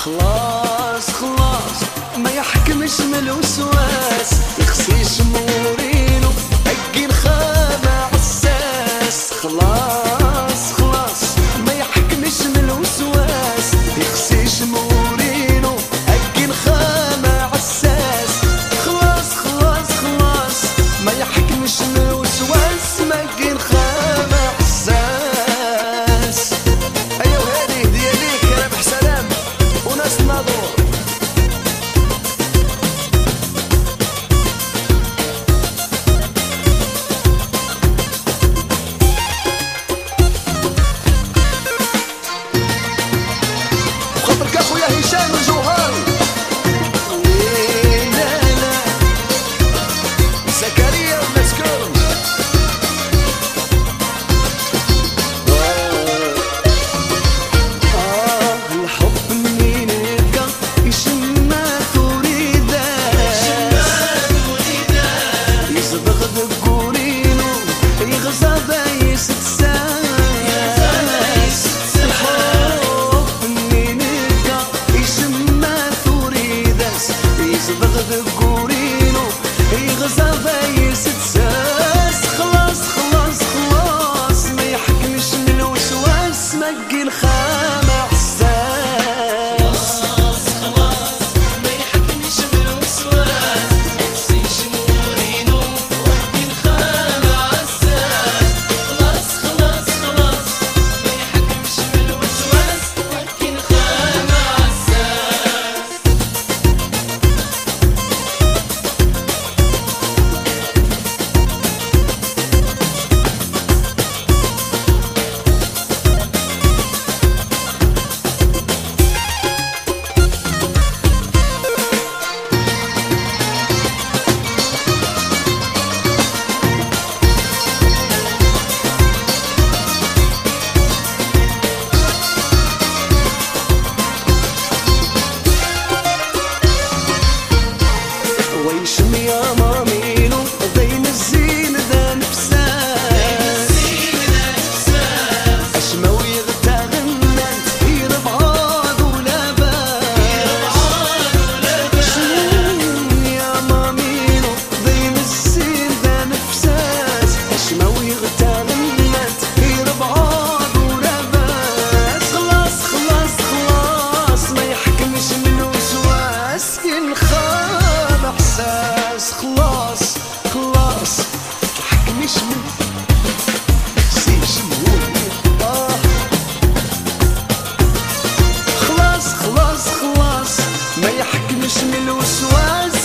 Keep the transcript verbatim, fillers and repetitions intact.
خلاص خلاص ما يحكمش من الوسواس، يخسي شمورينو هكي الخامة عالساس. خلاص خلاص ما يحكمش من الوسواس، يخسي شمورينو هكي الخامة عالساس. خلاص خلاص خلاص ما يحكمش من الوسواس، ماكي الخامة عالساس. ايوه هادي هدية ليك يا ربح سلام وناس الناظور. خاطرك اخويا هشام الجوهري. لا لا زكريا ومسكون. آه الحب منين يبقى يشم ما تريده، يصبغ ذكورينو يغزى بايس تساس. الحب منين يبقى يشم ما تريده، يصبغ ذكورينو يغزى بايس تساس. خلاص خلاص خلاص ما يحكمش من الوسواس، مقي الخامة عالساس. خلاص خلاص ما يحكمش بالوسواس، يخسي شمورينو وحدي الخامة عالساس. خلاص خلاص خلاص ما يحكمش بالوسواس، وحدي الخامة عالساس. ويشم يا مامينو بين الزين ذا نفساس. أشمى ويغتغنن يربعاد ولاباس. شم يا مامينو بين الزين ذا نفساس. أشمى ويغتغنن يربعاد ولاباس. خلاص خلاص خلاص ما يحكمش من الوسواس، الخام احساس. خلاص خلاص تحكمش من سي شمهوري. آه خلاص خلاص خلاص ما يحكمش من الوسواس،